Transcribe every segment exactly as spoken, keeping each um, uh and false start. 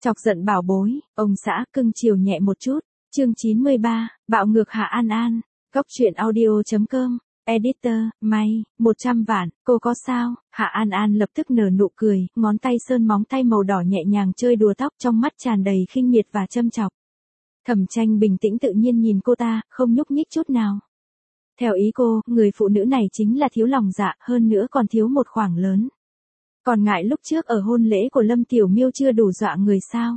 Chọc giận bảo bối, ông xã cưng chiều nhẹ một chút. Chương chín mươi ba, bạo ngược Hạ An An. Góc truyện audio chấm com. Editor, may, một trăm vạn, cô có sao? Hạ An An lập tức nở nụ cười, ngón tay sơn móng tay màu đỏ nhẹ nhàng chơi đùa tóc, trong mắt tràn đầy khinh miệt và châm chọc. Thẩm Tranh bình tĩnh tự nhiên nhìn cô ta, không nhúc nhích chút nào. Theo ý cô, người phụ nữ này chính là thiếu lòng dạ, hơn nữa còn thiếu một khoảng lớn. Còn ngại lúc trước ở hôn lễ của Lâm Tiểu Miêu chưa đủ dọa người sao?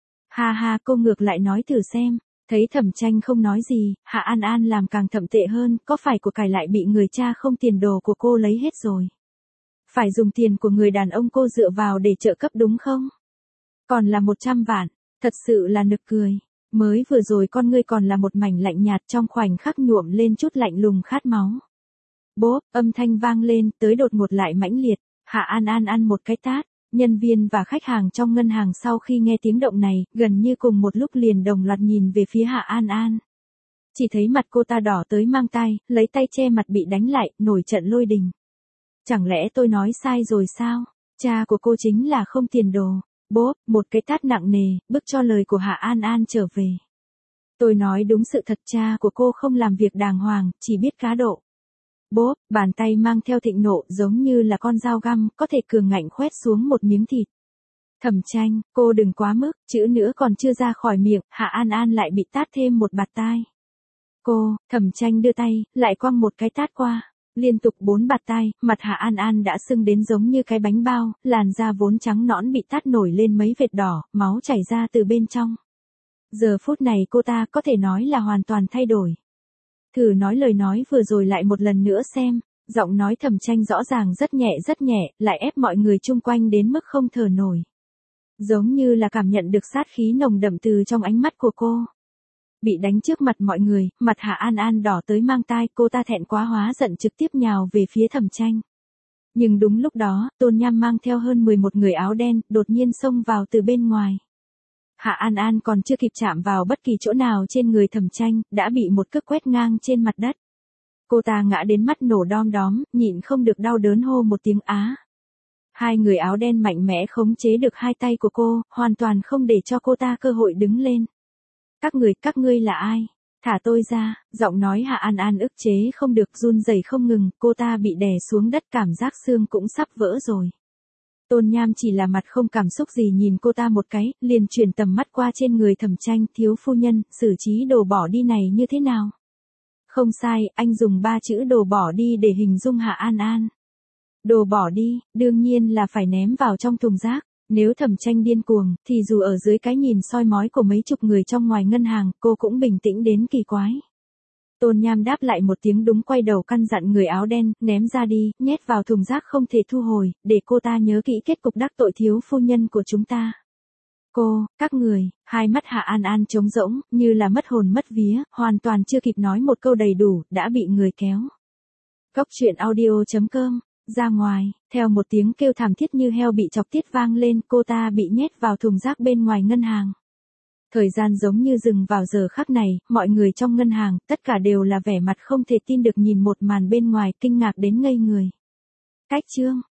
Ha ha, cô ngược lại nói thử xem. Thấy Thẩm Tranh không nói gì, Hạ An An làm càng thậm tệ hơn, có phải của cải lại bị người cha không tiền đồ của cô lấy hết rồi? Phải dùng tiền của người đàn ông cô dựa vào để trợ cấp đúng không? Còn là một trăm vạn, thật sự là nực cười. Mới vừa rồi con ngươi còn là một mảnh lạnh nhạt, trong khoảnh khắc nhuộm lên chút lạnh lùng khát máu. Bốp, âm thanh vang lên, tới đột ngột lại mãnh liệt. Hạ An An ăn một cái tát. Nhân viên và khách hàng trong ngân hàng sau khi nghe tiếng động này, gần như cùng một lúc liền đồng loạt nhìn về phía Hạ An An. Chỉ thấy mặt cô ta đỏ tới mang tai, lấy tay che mặt bị đánh lại, nổi trận lôi đình. Chẳng lẽ tôi nói sai rồi sao? Cha của cô chính là không tiền đồ. Bốp, một cái tát nặng nề, bức cho lời của Hạ An An trở về. Tôi nói đúng sự thật, cha của cô không làm việc đàng hoàng, chỉ biết cá độ. Bốp, bàn tay mang theo thịnh nộ giống như là con dao găm, có thể cường ngạnh khoét xuống một miếng thịt. Thẩm Tranh, cô đừng quá mức, chữ nữa còn chưa ra khỏi miệng, Hạ An An lại bị tát thêm một bạt tai. Cô, Thẩm Tranh đưa tay, lại quăng một cái tát qua. Liên tục bốn bạt tai, mặt Hạ An An đã sưng đến giống như cái bánh bao, làn da vốn trắng nõn bị tát nổi lên mấy vệt đỏ, máu chảy ra từ bên trong. Giờ phút này cô ta có thể nói là hoàn toàn thay đổi. Thử nói lời nói vừa rồi lại một lần nữa xem, giọng nói Thẩm Tranh rõ ràng rất nhẹ rất nhẹ, lại ép mọi người chung quanh đến mức không thở nổi. Giống như là cảm nhận được sát khí nồng đậm từ trong ánh mắt của cô. Bị đánh trước mặt mọi người, mặt Hạ An An đỏ tới mang tai, cô ta thẹn quá hóa giận trực tiếp nhào về phía Thẩm Tranh. Nhưng đúng lúc đó, Tôn Nham mang theo hơn mười một người áo đen, đột nhiên xông vào từ bên ngoài. Hạ An An còn chưa kịp chạm vào bất kỳ chỗ nào trên người Thẩm Tranh, đã bị một cước quét ngang trên mặt đất. Cô ta ngã đến mắt nổ đom đóm, nhịn không được đau đớn hô một tiếng á. Hai người áo đen mạnh mẽ khống chế được hai tay của cô, hoàn toàn không để cho cô ta cơ hội đứng lên. Các người, các ngươi là ai? Thả tôi ra, giọng nói Hạ An An ức chế không được run rẩy không ngừng, cô ta bị đè xuống đất, cảm giác xương cũng sắp vỡ rồi. Tôn Nham chỉ là mặt không cảm xúc gì nhìn cô ta một cái, liền chuyển tầm mắt qua trên người Thẩm Tranh, thiếu phu nhân, xử trí đồ bỏ đi này như thế nào? Không sai, anh dùng ba chữ đồ bỏ đi để hình dung Hạ An An. Đồ bỏ đi, đương nhiên là phải ném vào trong thùng rác. Nếu Thẩm Tranh điên cuồng, thì dù ở dưới cái nhìn soi mói của mấy chục người trong ngoài ngân hàng, cô cũng bình tĩnh đến kỳ quái. Tôn Nham đáp lại một tiếng đúng, quay đầu căn dặn người áo đen, ném ra đi, nhét vào thùng rác không thể thu hồi, để cô ta nhớ kỹ kết cục đắc tội thiếu phu nhân của chúng ta. Cô, các người, hai mắt Hạ An An trống rỗng, như là mất hồn mất vía, hoàn toàn chưa kịp nói một câu đầy đủ, đã bị người kéo. Góc truyện audio chấm com. Ra ngoài, theo một tiếng kêu thảm thiết như heo bị chọc tiết vang lên, cô ta bị nhét vào thùng rác bên ngoài ngân hàng. Thời gian giống như dừng vào giờ khắc này, mọi người trong ngân hàng, tất cả đều là vẻ mặt không thể tin được nhìn một màn bên ngoài, kinh ngạc đến ngây người. Cách chương.